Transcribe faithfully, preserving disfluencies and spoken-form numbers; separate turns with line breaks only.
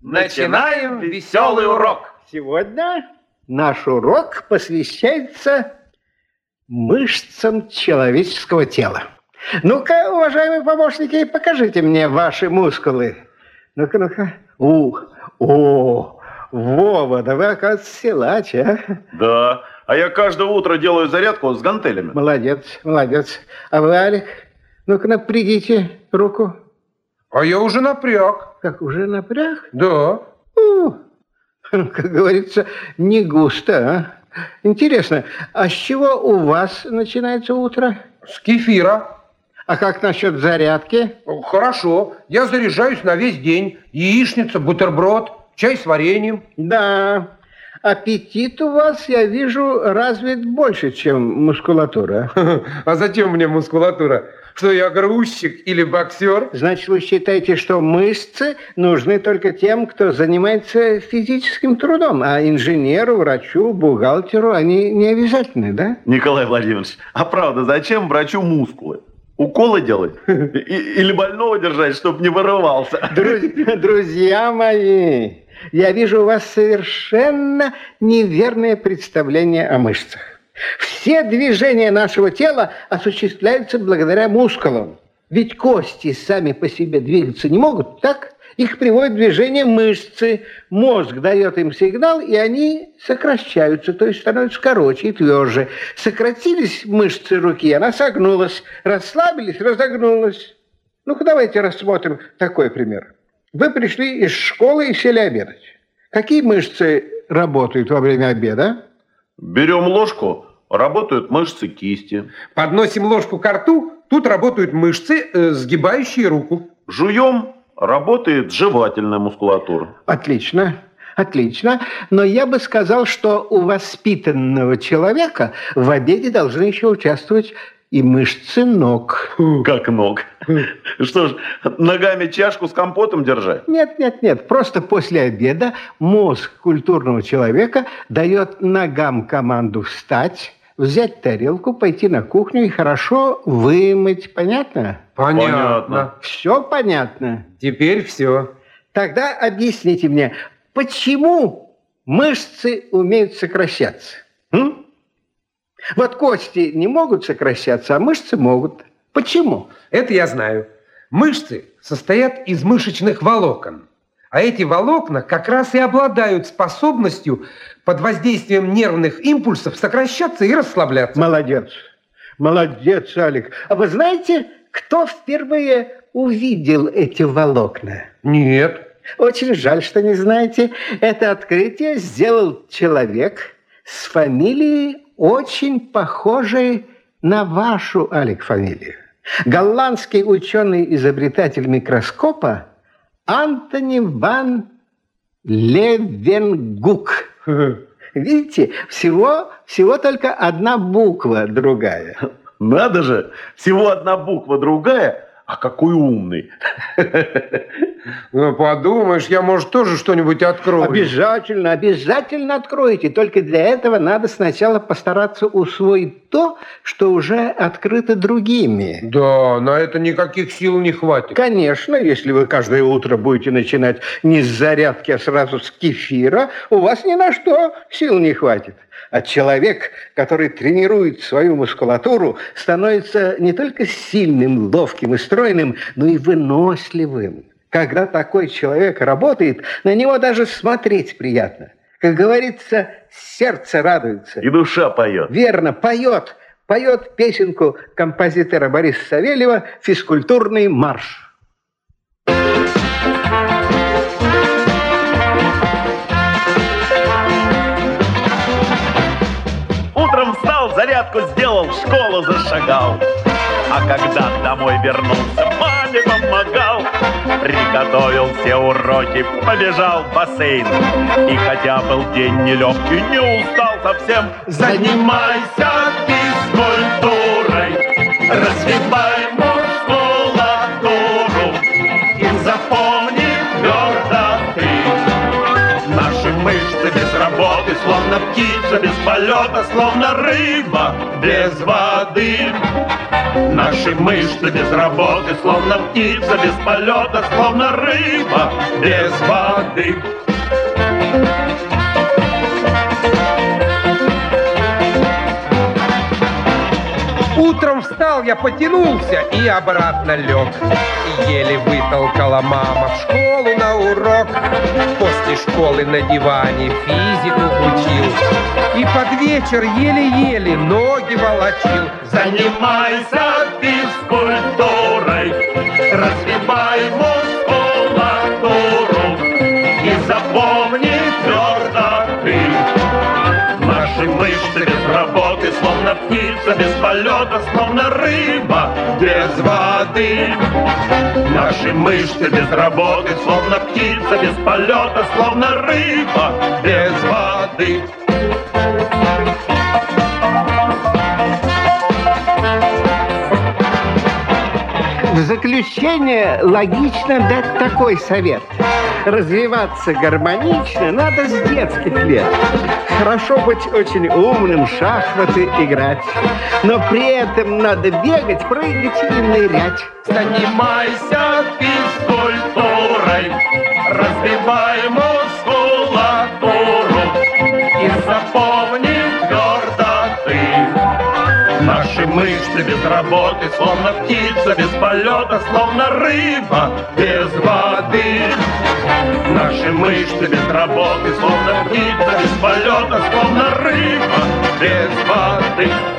Начинаем веселый урок.
Сегодня наш урок посвящается мышцам человеческого тела. Ну-ка, уважаемые помощники, покажите мне ваши мускулы. Ну-ка, ну-ка. У, о, Вова, да вы, оказывается, силач, а?
Да, а я каждое утро делаю зарядку с гантелями.
Молодец, молодец. А вы, Алик, ну-ка напрягите руку.
А я уже напряг.
Как, уже напряг?
Да.
У, как говорится, не густо, а? Интересно, а с чего у вас начинается утро?
С кефира.
А как насчет зарядки?
Хорошо. Я заряжаюсь на весь день. Яичница, бутерброд, чай с вареньем.
Да. Аппетит у вас, я вижу, развит больше, чем мускулатура.
А зачем мне мускулатура? Что я грузчик или боксер?
Значит, вы считаете, что мышцы нужны только тем, кто занимается физическим трудом, а инженеру, врачу, бухгалтеру они не обязательны, да?
Николай Владимирович, а правда, зачем врачу мускулы? Уколы делать? Или больного держать, чтобы не вырывался?
Друзья, друзья мои, я вижу у вас совершенно неверное представление о мышцах. Все движения нашего тела осуществляются благодаря мускулам. Ведь кости сами по себе двигаться не могут, так? Их приводят в движение мышцы. Мозг дает им сигнал, и они сокращаются, то есть становятся короче и тверже. Сократились мышцы руки, она согнулась. Расслабились, разогнулась. Ну-ка, давайте рассмотрим такой пример. Вы пришли из школы и сели обедать. Какие мышцы работают во время обеда?
Берем ложку, работают мышцы кисти.
Подносим ложку ко рту, тут работают мышцы, э, сгибающие руку.
Жуем, работает жевательная мускулатура.
Отлично, отлично. Но я бы сказал, что у воспитанного человека в обеде должны еще участвовать и мышцы ног.
Как ног? Что ж, ногами чашку с компотом держать?
Нет, нет, нет. Просто после обеда мозг культурного человека дает ногам команду встать, взять тарелку, пойти на кухню и хорошо вымыть. Понятно?
Понятно.
Понятно.
Все понятно?
Теперь все.
Тогда объясните мне, почему мышцы умеют сокращаться? М? Вот кости не могут сокращаться, а мышцы могут. Почему?
Это я знаю. Мышцы состоят из мышечных волокон. А эти волокна как раз и обладают способностью под воздействием нервных импульсов сокращаться и расслабляться.
Молодец. Молодец, Алик. А вы знаете, кто впервые увидел эти волокна?
Нет.
Очень жаль, что не знаете. Это открытие сделал человек с фамилией, очень похожей на вашу, Алик, фамилию. Голландский ученый-изобретатель микроскопа Антони ван Левенгук. Видите, всего, всего только одна буква другая.
Надо же, всего одна буква другая, а какой умный.
Ну, подумаешь, я, может, тоже что-нибудь открою.
Обязательно, обязательно откроете. Только для этого надо сначала постараться усвоить то, что уже открыто другими.
Да, на это никаких сил не хватит.
Конечно, если вы каждое утро будете начинать не с зарядки, а сразу с кефира, у вас ни на что сил не хватит. А человек, который тренирует свою мускулатуру, становится не только сильным, ловким и стройным, но и выносливым. Когда такой человек работает, на него даже смотреть приятно. Как говорится, сердце радуется.
И душа поет.
Верно, поет. Поет песенку композитора Бориса Савельева «Физкультурный марш».
Утром встал, зарядку сделал, в школу зашагал. А когда домой вернулся, маме помогал. Приготовил все уроки, побежал в бассейн. И хотя был день нелегкий, не устал совсем. Занимайся физкультурой, развивай мускулатуру. И запомни твердо ты: наши мышцы без работы, словно птица без полета, словно рыба без воды. Наши мышцы без работы, словно птица без полета, словно рыба без воды.
Утром встал, я потянулся и обратно лег. И еле вытолкала мама в школу на урок. После школы на диване физику учил. И под вечер еле-еле ноги волочил.
Занимайся физкультурой, развивай мускулатуру и запомни твердо ты. Наши мышцы без работы, словно птица без полета, словно рыба без воды. Наши мышцы без работы, словно птица без полета, словно рыба без воды.
В заключение логично дать такой совет. Развиваться гармонично надо с детских лет. Хорошо быть очень умным, в шахматы играть. Но при этом надо бегать, прыгать и нырять.
Занимайся физкультурой, развивай мускулатуру и запомни твердо ты. Наши мышцы без работы, словно птица без полета, словно рыба без воды. Наши мышцы без работы, словно птица без полета, словно рыба без воды.